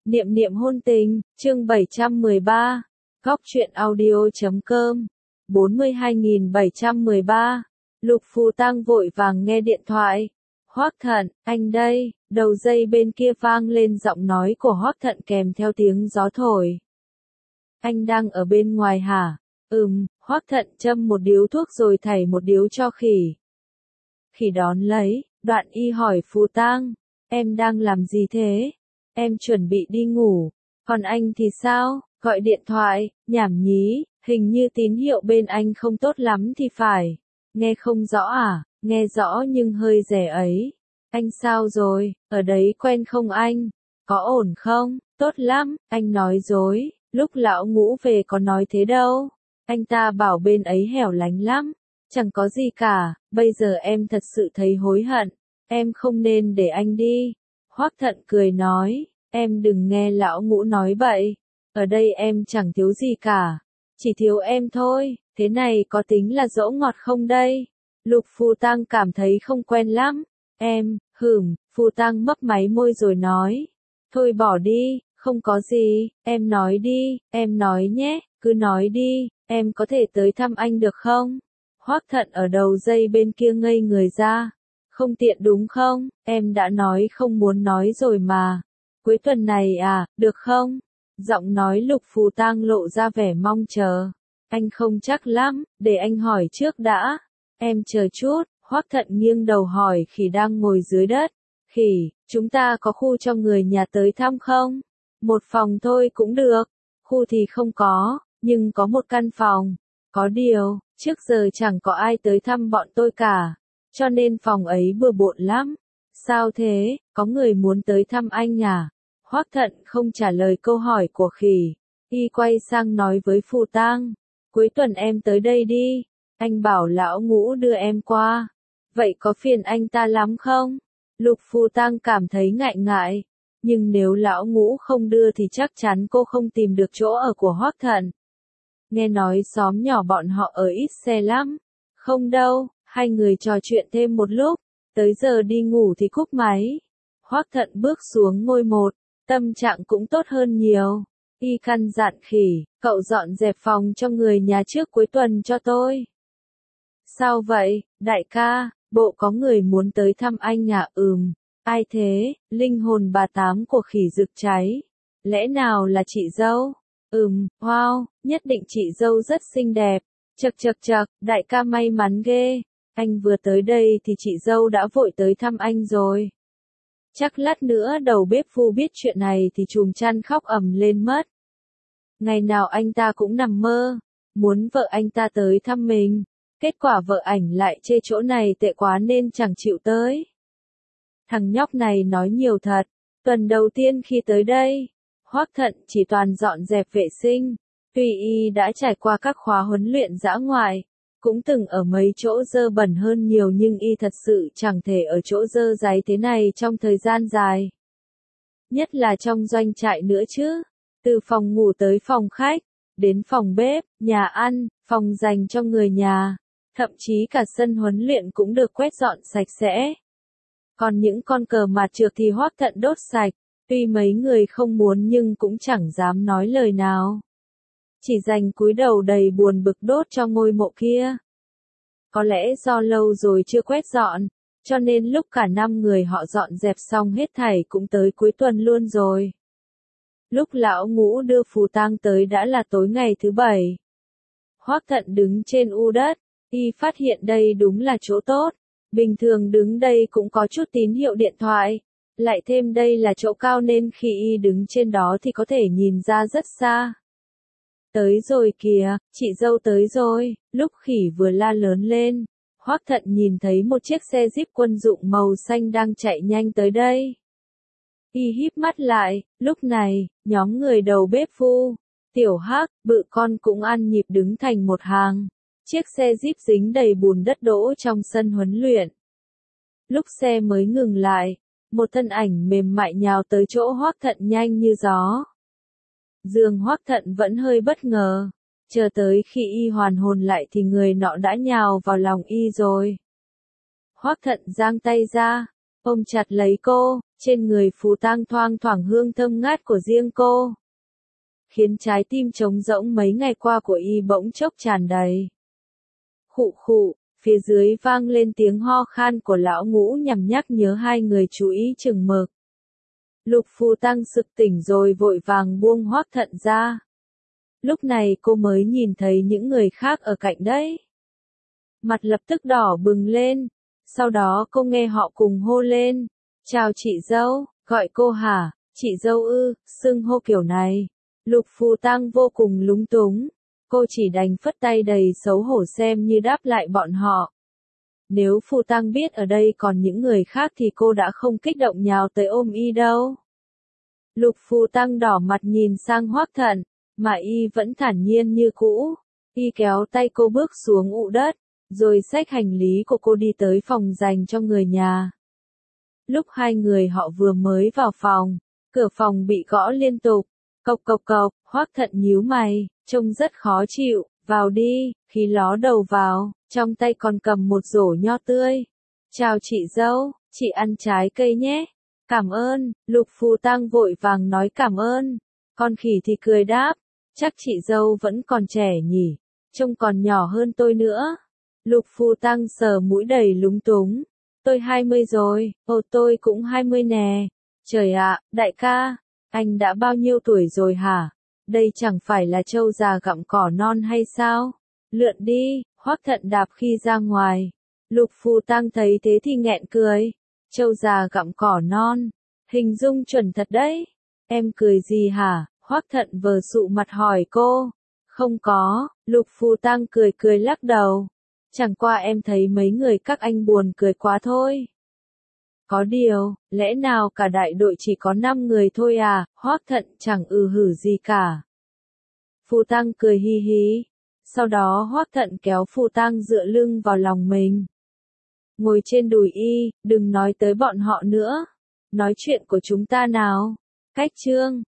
Niệm niệm hôn tình, chương 713, Góc truyện audio.com, 42.713, Lục Phù Tang vội vàng nghe điện thoại. Hoắc Thận, anh đây, đầu dây bên kia vang lên giọng nói của Hoắc Thận kèm theo tiếng gió thổi. Anh đang ở bên ngoài hả? Hoắc Thận châm một điếu thuốc rồi thảy một điếu cho Khỉ. Khỉ đón lấy, Đoạn Y hỏi Phù Tang, em đang làm gì thế? Em chuẩn bị đi ngủ, còn anh thì sao? Gọi điện thoại, nhảm nhí, hình như tín hiệu bên anh không tốt lắm thì phải. Nghe không rõ à? Nghe rõ nhưng hơi rẻ ấy. Anh sao rồi, ở đấy quen không anh? Có ổn không? Tốt lắm, anh nói dối, lúc lão Ngũ về có nói thế đâu. Anh ta bảo bên ấy hẻo lánh lắm, chẳng có gì cả, bây giờ em thật sự thấy hối hận, em không nên để anh đi. Hoắc Thận cười nói, em đừng nghe lão Ngũ nói bậy, ở đây em chẳng thiếu gì cả, chỉ thiếu em thôi, thế này có tính là dỗ ngọt không đây? Lục Phù Tang cảm thấy không quen lắm, Phù Tang mấp máy môi rồi nói, thôi bỏ đi, không có gì, em nói đi, em nói nhé, cứ nói đi, em có thể tới thăm anh được không? Hoắc Thận ở đầu dây bên kia ngây người ra. Không tiện đúng không, em đã nói không muốn nói rồi mà. Cuối tuần này à, được không? Giọng nói Lục Phù Tang lộ ra vẻ mong chờ. Anh không chắc lắm, để anh hỏi trước đã. Em chờ chút, Hoắc Thận nghiêng đầu hỏi Khỉ đang ngồi dưới đất. Khỉ, chúng ta có khu cho người nhà tới thăm không? Một phòng thôi cũng được. Khu thì không có, nhưng có một căn phòng. Có điều, trước giờ chẳng có ai tới thăm bọn tôi cả. Cho nên phòng ấy bừa bộn lắm. Sao thế, có người muốn tới thăm anh à? Hoắc Thận không trả lời câu hỏi của Khỉ. Y quay sang nói với Phù Tang. Cuối tuần em tới đây đi. Anh bảo lão Ngũ đưa em qua. Vậy có phiền anh ta lắm không? Lục Phù Tang cảm thấy ngại ngại. Nhưng nếu lão Ngũ không đưa thì chắc chắn cô không tìm được chỗ ở của Hoắc Thận. Nghe nói xóm nhỏ bọn họ ở ít xe lắm. Không đâu. Hai người trò chuyện thêm một lúc, tới giờ đi ngủ thì cúp máy. Hoắc Thận bước xuống ngôi một, tâm trạng cũng tốt hơn nhiều. Y căn dặn Khỉ, cậu dọn dẹp phòng cho người nhà trước cuối tuần cho tôi. Sao vậy, đại ca, bộ có người muốn tới thăm anh à? Ai thế? Linh hồn bà Tám của Khỉ rực cháy. Lẽ nào là chị dâu? Wow, nhất định chị dâu rất xinh đẹp. Chậc, đại ca may mắn ghê. Anh vừa tới đây thì chị dâu đã vội tới thăm anh rồi. Chắc lát nữa đầu bếp Phu biết chuyện này thì chùm chăn khóc ầm lên mất. Ngày nào anh ta cũng nằm mơ, muốn vợ anh ta tới thăm mình. Kết quả vợ ảnh lại chê chỗ này tệ quá nên chẳng chịu tới. Thằng nhóc này nói nhiều thật. Tuần đầu tiên khi tới đây, Hoắc Thận chỉ toàn dọn dẹp vệ sinh. Tuy y đã trải qua các khóa huấn luyện dã ngoại, cũng từng ở mấy chỗ dơ bẩn hơn nhiều nhưng y thật sự chẳng thể ở chỗ dơ dáy thế này trong thời gian dài. Nhất là trong doanh trại nữa chứ. Từ phòng ngủ tới phòng khách, đến phòng bếp, nhà ăn, phòng dành cho người nhà, thậm chí cả sân huấn luyện cũng được quét dọn sạch sẽ. Còn những con cờ mạt trược thì Hoắc Thận đốt sạch, tuy mấy người không muốn nhưng cũng chẳng dám nói lời nào. Chỉ dành cúi đầu đầy buồn bực đốt cho ngôi mộ kia. Có lẽ do lâu rồi chưa quét dọn, cho nên lúc cả 5 người họ dọn dẹp xong hết thảy cũng tới cuối tuần luôn rồi. Lúc lão Ngũ đưa Phù Tang tới đã là tối ngày thứ 7. Hoắc Thận đứng trên u đất, y phát hiện đây đúng là chỗ tốt. Bình thường đứng đây cũng có chút tín hiệu điện thoại. Lại thêm đây là chỗ cao nên khi y đứng trên đó thì có thể nhìn ra rất xa. Tới rồi kìa, chị dâu tới rồi. Lúc Khỉ vừa la lớn lên, Hoắc Thận nhìn thấy một chiếc xe Jeep quân dụng màu xanh đang chạy nhanh tới đây. Y híp mắt lại, lúc này, nhóm người đầu bếp Phu, Tiểu Hắc, Bự Con cũng ăn nhịp đứng thành một hàng. Chiếc xe Jeep dính đầy bùn đất đỗ trong sân huấn luyện. Lúc xe mới ngừng lại, một thân ảnh mềm mại nhào tới chỗ Hoắc Thận nhanh như gió. Dương Hoắc Thận vẫn hơi bất ngờ, chờ tới khi y hoàn hồn lại thì người nọ đã nhào vào lòng y rồi. Hoắc Thận giang tay ra, ôm chặt lấy cô, Trên người Phù Tang thoang thoảng hương thơm ngát của riêng cô, khiến trái tim trống rỗng mấy ngày qua của y bỗng chốc tràn đầy. Khụ khụ, phía dưới vang lên tiếng ho khan của lão Ngũ nhằm nhắc nhớ hai người chú ý chừng mực. Lục Phù Tang sực tỉnh rồi vội vàng buông Hoắc Thận ra. Lúc này cô mới nhìn thấy những người khác ở cạnh đấy. Mặt lập tức đỏ bừng lên, sau đó cô nghe họ cùng hô lên. Chào chị dâu, gọi cô hả, chị dâu ư, xưng hô kiểu này. Lục Phù Tang vô cùng lúng túng, cô chỉ đành phất tay đầy xấu hổ xem như đáp lại bọn họ. Nếu Phù Tang biết ở đây còn những người khác thì cô đã không kích động nhào tới ôm y đâu. Lục Phù Tang đỏ mặt nhìn sang Hoắc Thận, mà y vẫn thản nhiên như cũ. Y kéo tay cô bước xuống ụ đất, rồi xách hành lý của cô đi tới phòng dành cho người nhà. Lúc hai người họ vừa mới vào phòng, cửa phòng bị gõ liên tục. Cộc cộc cộc, Hoắc Thận nhíu mày, trông rất khó chịu, vào đi, khi ló đầu vào, trong tay còn cầm một rổ nho tươi. Chào chị dâu, chị ăn trái cây nhé. Cảm ơn, Lục Phù Tang vội vàng nói cảm ơn. Con khỉ thì cười đáp, chắc chị dâu vẫn còn trẻ nhỉ, trông còn nhỏ hơn tôi nữa. Lục Phù Tang sờ mũi đầy lúng túng. Tôi 20 rồi, tôi cũng 20 nè. Trời ạ, đại ca, anh đã bao nhiêu tuổi rồi hả? Đây chẳng phải là trâu già gặm cỏ non hay sao? Lượn đi, Hoắc Thận đạp khi ra ngoài. Lục Phù Tang thấy thế thì nghẹn cười. Trâu già gặm cỏ non, hình dung chuẩn thật đấy. Em cười gì hả? Hoắc Thận vờ sụ mặt hỏi cô. Không có, Lục Phù Tang cười cười lắc đầu. Chẳng qua em thấy mấy người các anh buồn cười quá thôi. Có điều, lẽ nào cả đại đội chỉ có 5 người thôi à? Hoắc Thận chẳng hử gì cả. Phù Tang cười hi hí. Sau đó Hoắc Thận kéo Phù Tang dựa lưng vào lòng mình. Ngồi trên đùi y, đừng nói tới bọn họ nữa. Nói chuyện của chúng ta nào. Cách chương